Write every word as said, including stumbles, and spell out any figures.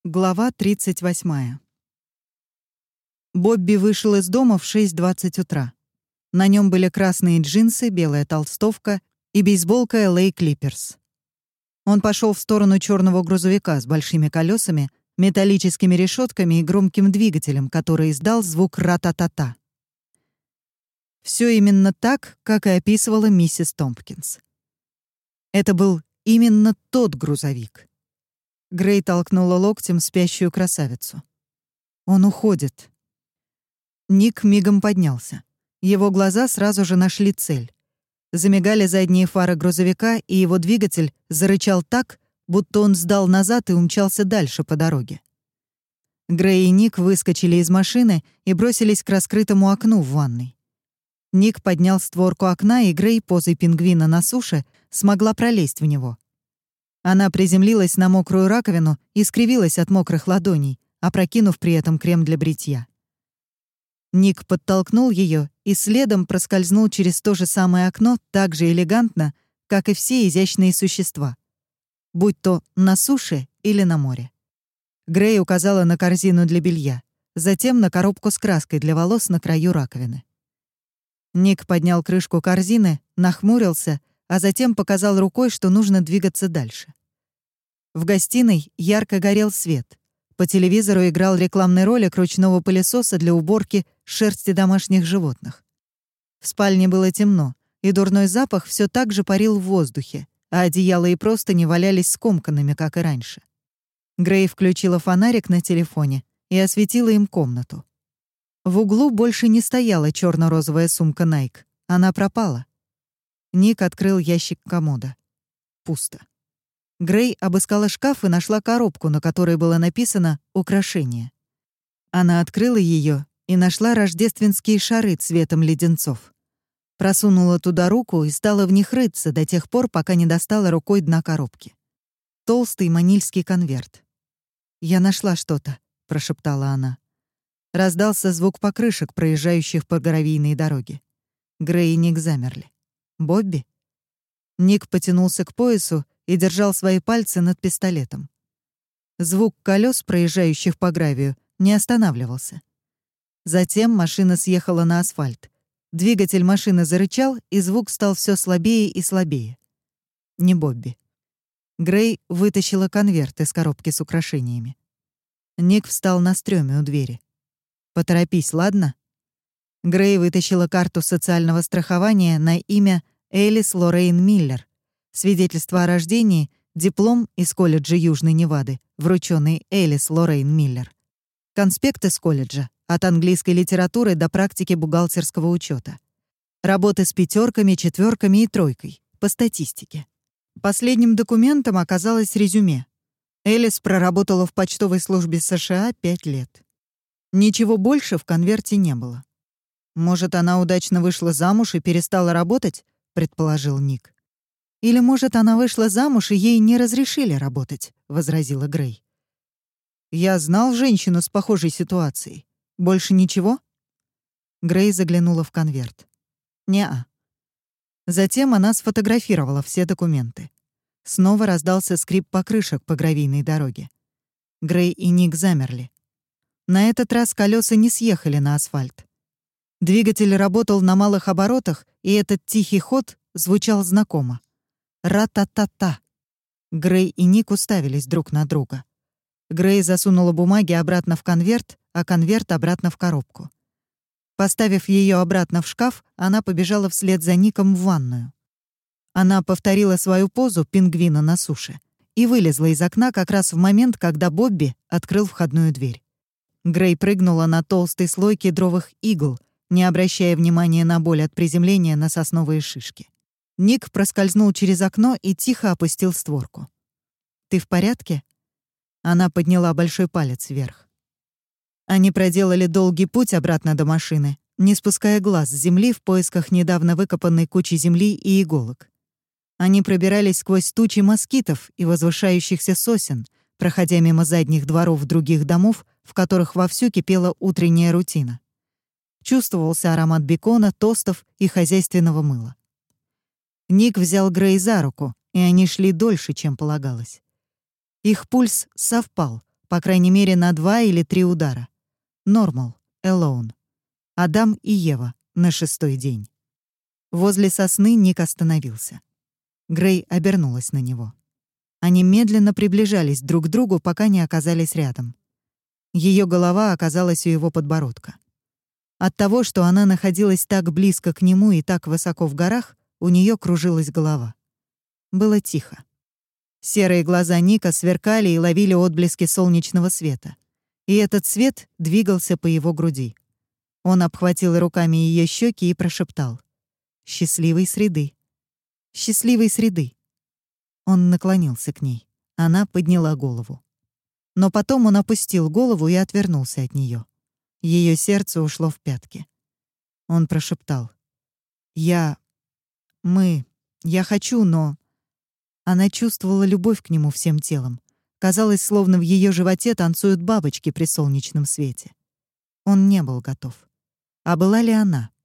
Глава тридцать восьмая. Бобби вышел из дома в шесть двадцать утра. На нем были красные джинсы, белая толстовка и бейсболка эл эй Clippers. Он пошел в сторону черного грузовика с большими колесами, металлическими решетками и громким двигателем, который издал звук ра-та-та-та. Все именно так, как и описывала миссис Томпкинс. Это был именно тот грузовик. Грей толкнула локтем спящую красавицу. Он уходит. Ник мигом поднялся. Его глаза сразу же нашли цель. Замигали задние фары грузовика, и его двигатель зарычал так, будто он сдал назад и умчался дальше по дороге. Грей и Ник выскочили из машины и бросились к раскрытому окну в ванной. Ник поднял створку окна, и Грей позой пингвина на суше смогла пролезть в него. Она приземлилась на мокрую раковину и скривилась от мокрых ладоней, опрокинув при этом крем для бритья. Ник подтолкнул ее и следом проскользнул через то же самое окно так же элегантно, как и все изящные существа, будь то на суше или на море. Грей указала на корзину для белья, затем на коробку с краской для волос на краю раковины. Ник поднял крышку корзины, нахмурился, а затем показал рукой, что нужно двигаться дальше. В гостиной ярко горел свет. По телевизору играл рекламный ролик ручного пылесоса для уборки шерсти домашних животных. В спальне было темно, и дурной запах все так же парил в воздухе, а одеяло и простыни валялись скомканными, как и раньше. Грей включила фонарик на телефоне и осветила им комнату. В углу больше не стояла черно-розовая сумка Nike. Она пропала. Ник открыл ящик комода. Пусто. Грей обыскала шкаф и нашла коробку, на которой было написано «Украшение». Она открыла ее и нашла рождественские шары цветом леденцов. Просунула туда руку и стала в них рыться до тех пор, пока не достала рукой дна коробки. Толстый манильский конверт. «Я нашла что-то», — прошептала она. Раздался звук покрышек, проезжающих по гравийной дороге. Грей и Ник замерли. «Бобби?» Ник потянулся к поясу и держал свои пальцы над пистолетом. Звук колес, проезжающих по гравию, не останавливался. Затем машина съехала на асфальт. Двигатель машины зарычал, и звук стал все слабее и слабее. Не Бобби. Грей вытащила конверт из коробки с украшениями. Ник встал на стрёме у двери. «Поторопись, ладно?» Грей вытащила карту социального страхования на имя Элис Лоррейн Миллер, свидетельство о рождении, диплом из колледжа Южной Невады, врученный Элис Лоррейн Миллер, конспект из колледжа, от английской литературы до практики бухгалтерского учета, работы с пятерками, четверками и тройкой, по статистике. Последним документом оказалось резюме. Элис проработала в почтовой службе США пять лет. Ничего больше в конверте не было. «Может, она удачно вышла замуж и перестала работать?» — предположил Ник. «Или, может, она вышла замуж, и ей не разрешили работать», — возразила Грей. «Я знал женщину с похожей ситуацией. Больше ничего?» Грей заглянула в конверт. «Не-а». Затем она сфотографировала все документы. Снова раздался скрип покрышек по гравийной дороге. Грей и Ник замерли. На этот раз колеса не съехали на асфальт. Двигатель работал на малых оборотах, и этот тихий ход звучал знакомо. Ра-та-та-та. Грей и Ник уставились друг на друга. Грей засунула бумаги обратно в конверт, а конверт обратно в коробку. Поставив ее обратно в шкаф, она побежала вслед за Ником в ванную. Она повторила свою позу пингвина на суше и вылезла из окна как раз в момент, когда Бобби открыл входную дверь. Грей прыгнула на толстый слой кедровых игл, не обращая внимания на боль от приземления на сосновые шишки. Ник проскользнул через окно и тихо опустил створку. «Ты в порядке?» Она подняла большой палец вверх. Они проделали долгий путь обратно до машины, не спуская глаз с земли в поисках недавно выкопанной кучи земли и иголок. Они пробирались сквозь тучи москитов и возвышающихся сосен, проходя мимо задних дворов других домов, в которых вовсю кипела утренняя рутина. Чувствовался аромат бекона, тостов и хозяйственного мыла. Ник взял Грей за руку, и они шли дольше, чем полагалось. Их пульс совпал, По крайней мере, на два или три удара. Нормал, Элоун. Адам и Ева на шестой день. Возле сосны Ник остановился. Грей обернулась на него. Они медленно приближались друг к другу, пока не оказались рядом. Ее голова оказалась у его подбородка. От того, что она находилась так близко к нему и так высоко в горах, у нее кружилась голова. Было тихо. Серые глаза Ника сверкали и ловили отблески солнечного света. И этот свет двигался по его груди. Он обхватил руками ее щеки и прошептал: «Счастливой среды! Счастливой среды!» Он наклонился к ней. Она подняла голову. Но потом он опустил голову и отвернулся от нее. Ее сердце ушло в пятки. Он прошептал: «Я... мы... я хочу, но...» Она чувствовала любовь к нему всем телом. Казалось, словно в ее животе танцуют бабочки при солнечном свете. Он не был готов. А была ли она?